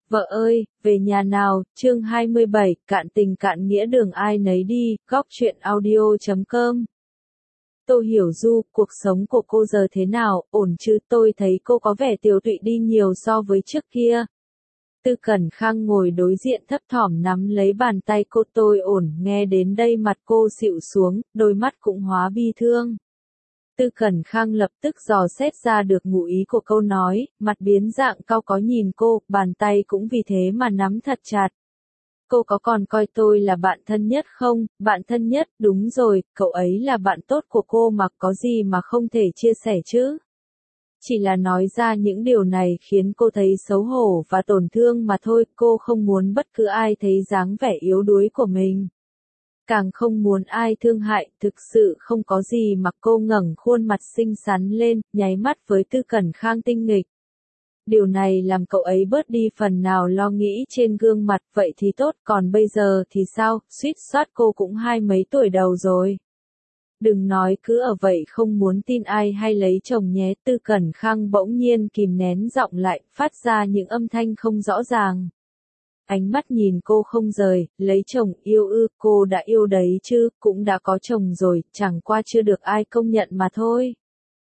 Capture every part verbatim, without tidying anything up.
Vợ ơi, về nhà nào, chương hai mươi bảy, cạn tình cạn nghĩa đường ai nấy đi, góc truyện audio chấm com. Tô Hiểu Du, cuộc sống của cô giờ thế nào, ổn chứ? Tôi thấy cô có vẻ tiều tụy đi nhiều so với trước kia. Tư Cẩn Khang ngồi đối diện thấp thỏm nắm lấy bàn tay cô. Tôi ổn, nghe đến đây mặt cô xịu xuống, đôi mắt cũng hóa bi thương. Tư Cẩn Khang lập tức dò xét ra được ngụ ý của câu nói, mặt biến dạng cau có nhìn cô, bàn tay cũng vì thế mà nắm thật chặt. Cô có còn coi tôi là bạn thân nhất không? Bạn thân nhất, đúng rồi, cậu ấy là bạn tốt của cô mà, có gì mà không thể chia sẻ chứ? Chỉ là nói ra những điều này khiến cô thấy xấu hổ và tổn thương mà thôi, cô không muốn bất cứ ai thấy dáng vẻ yếu đuối của mình. Càng không muốn ai thương hại, thực sự không có gì mà cô ngẩng khuôn mặt xinh xắn lên, nháy mắt với Tư Cẩn Khang tinh nghịch. Điều này làm cậu ấy bớt đi phần nào lo nghĩ trên gương mặt, vậy thì tốt, còn bây giờ thì sao, suýt soát cô cũng hai mấy tuổi đầu rồi. Đừng nói cứ ở vậy không muốn tin ai hay lấy chồng nhé. Tư Cẩn Khang bỗng nhiên kìm nén giọng lại, phát ra những âm thanh không rõ ràng. Ánh mắt nhìn cô không rời, lấy chồng yêu ư, cô đã yêu đấy chứ, cũng đã có chồng rồi, chẳng qua chưa được ai công nhận mà thôi.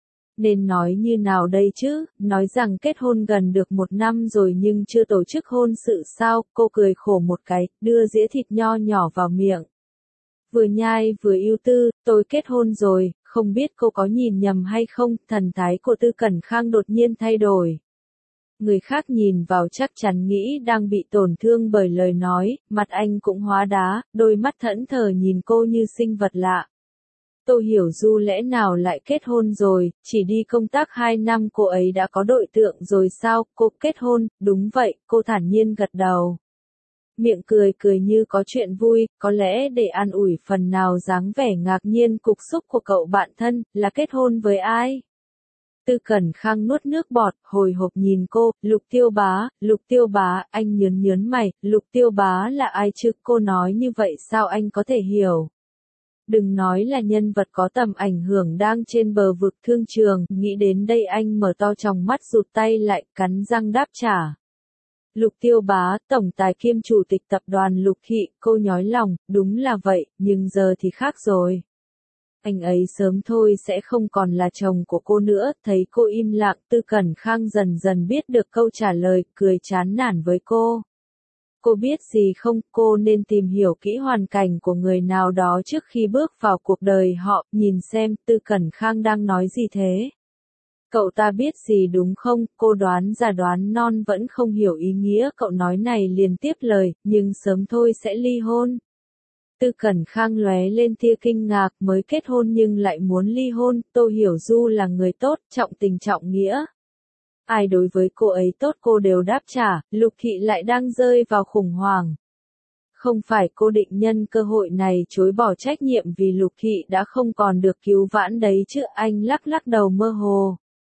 Nên nói như nào đây chứ, nói rằng kết hôn gần được một năm rồi nhưng chưa tổ chức hôn sự sao? Cô cười khổ một cái, đưa dĩa thịt nho nhỏ vào miệng. Vừa nhai vừa ưu tư, tôi kết hôn rồi, không biết cô có nhìn nhầm hay không? Thần thái của Tư Cẩn Khang đột nhiên thay đổi. Người khác nhìn vào chắc chắn nghĩ đang bị tổn thương bởi lời nói, mặt anh cũng hóa đá, đôi mắt thẫn thờ nhìn cô như sinh vật lạ. Tô Hiểu Du lẽ nào lại kết hôn rồi, chỉ đi công tác hai năm cô ấy đã có đối tượng rồi sao? Cô kết hôn, đúng vậy, cô thản nhiên gật đầu. Miệng cười cười như có chuyện vui, có lẽ để an ủi phần nào dáng vẻ ngạc nhiên cục xúc của cậu bạn thân, là kết hôn với ai? Tư Cẩn Khang nuốt nước bọt, hồi hộp nhìn cô, Lục Tiêu Bá, Lục Tiêu Bá, anh nhớn nhớn mày, Lục Tiêu Bá là ai chứ? Cô nói như vậy sao anh có thể hiểu? Đừng nói là nhân vật có tầm ảnh hưởng đang trên bờ vực thương trường, nghĩ đến đây anh mở to tròng mắt rụt tay lại, cắn răng đáp trả. Lục Tiêu Bá, tổng tài kiêm chủ tịch tập đoàn Lục Thị, cô nhói lòng, đúng là vậy, nhưng giờ thì khác rồi. Anh ấy sớm thôi sẽ không còn là chồng của cô nữa. Thấy cô im lặng, Tư Cẩn Khang dần dần biết được câu trả lời, cười chán nản với cô. Cô biết gì không, cô nên tìm hiểu kỹ hoàn cảnh của người nào đó trước khi bước vào cuộc đời họ, nhìn xem, Tư Cẩn Khang đang nói gì thế. Cậu ta biết gì đúng không? Cô đoán già đoán non vẫn không hiểu ý nghĩa cậu nói này liền tiếp lời, nhưng sớm thôi sẽ ly hôn. Tư Cẩn Khang lóe lên tia kinh ngạc, mới kết hôn nhưng lại muốn ly hôn. Tô Hiểu Du là người tốt, trọng tình trọng nghĩa. Ai đối với cô ấy tốt cô đều đáp trả, Lục Thị lại đang rơi vào khủng hoảng. Không phải cô định nhân cơ hội này chối bỏ trách nhiệm vì Lục Thị đã không còn được cứu vãn đấy chứ? Anh lắc lắc đầu mơ hồ.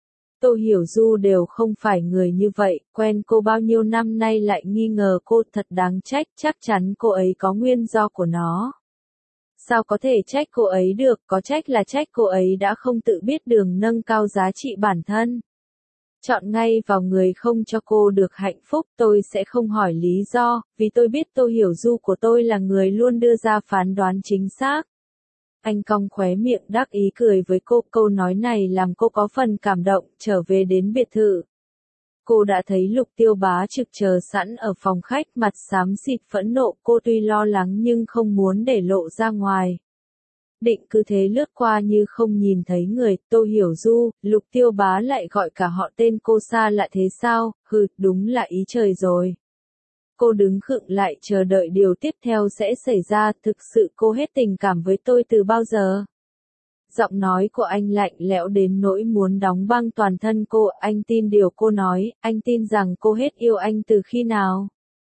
Tô Hiểu Du đều không phải người như vậy, quen cô bao nhiêu năm nay lại nghi ngờ cô, thật đáng trách, chắc chắn cô ấy có nguyên do của nó. Sao có thể trách cô ấy được, có trách là trách cô ấy đã không tự biết đường nâng cao giá trị bản thân. Chọn ngay vào người không cho cô được hạnh phúc, tôi sẽ không hỏi lý do, vì tôi biết Tô Hiểu Du của tôi là người luôn đưa ra phán đoán chính xác. Anh cong khóe miệng đắc ý cười với cô, câu nói này làm cô có phần cảm động. Trở về đến biệt thự, cô đã thấy Lục Tiêu Bá trực chờ sẵn ở phòng khách, mặt xám xịt phẫn nộ. Cô tuy lo lắng nhưng không muốn để lộ ra ngoài. Định cứ thế lướt qua như không nhìn thấy người. Tô Hiểu Du, Lục Tiêu Bá lại gọi cả họ tên cô xa lạ thế sao? Hừ, đúng là ý trời rồi. Cô đứng khựng lại chờ đợi điều tiếp theo sẽ xảy ra. Thực sự cô hết tình cảm với tôi từ bao giờ? Giọng nói của anh lạnh lẽo đến nỗi muốn đóng băng toàn thân cô. Anh tin điều cô nói, anh tin rằng cô hết yêu anh từ khi nào?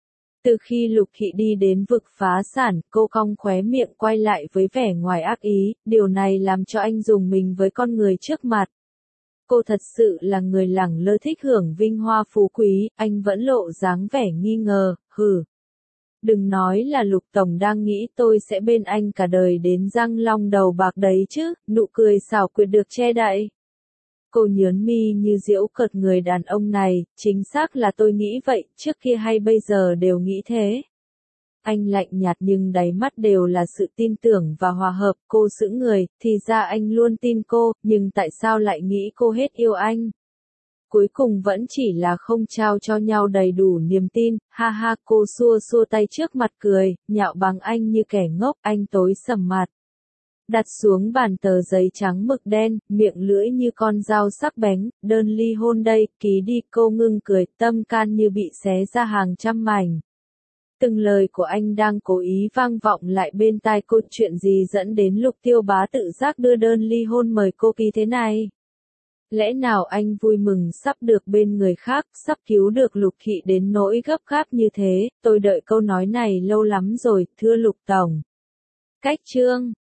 Từ khi Lục Thị đi đến vực phá sản. Cô cong khóe miệng quay lại với vẻ ngoài ác ý, điều này làm cho anh rùng mình với con người trước mặt. Cô thật sự là người lẳng lơ thích hưởng vinh hoa phú quý, anh vẫn lộ dáng vẻ nghi ngờ, hừ. Đừng nói là Lục Tổng đang nghĩ tôi sẽ bên anh cả đời đến răng long đầu bạc đấy chứ, nụ cười xảo quyệt được che đậy. Cô nhớn mi như giễu cợt người đàn ông này, chính xác là tôi nghĩ vậy, trước kia hay bây giờ đều nghĩ thế. Anh lạnh nhạt nhưng đáy mắt đều là sự tin tưởng và hòa hợp, cô sững người, thì ra anh luôn tin cô, nhưng tại sao lại nghĩ cô hết yêu anh? Cuối cùng vẫn chỉ là không trao cho nhau đầy đủ niềm tin, ha ha cô xua xua tay trước mặt cười, nhạo báng anh như kẻ ngốc, anh tối sầm mặt. Đặt xuống bàn tờ giấy trắng mực đen, miệng lưỡi như con dao sắc bén, đơn ly hôn đây, ký đi cô ngưng cười, tâm can như bị xé ra hàng trăm mảnh. Từng lời của anh đang cố ý vang vọng lại bên tai cô, chuyện gì dẫn đến Lục Tiêu Bá tự giác đưa đơn ly hôn mời cô ký thế này? Lẽ nào anh vui mừng sắp được bên người khác, sắp cứu được Lục Thị đến nỗi gấp gáp như thế, tôi đợi câu nói này lâu lắm rồi, thưa Lục Tổng. Cách chương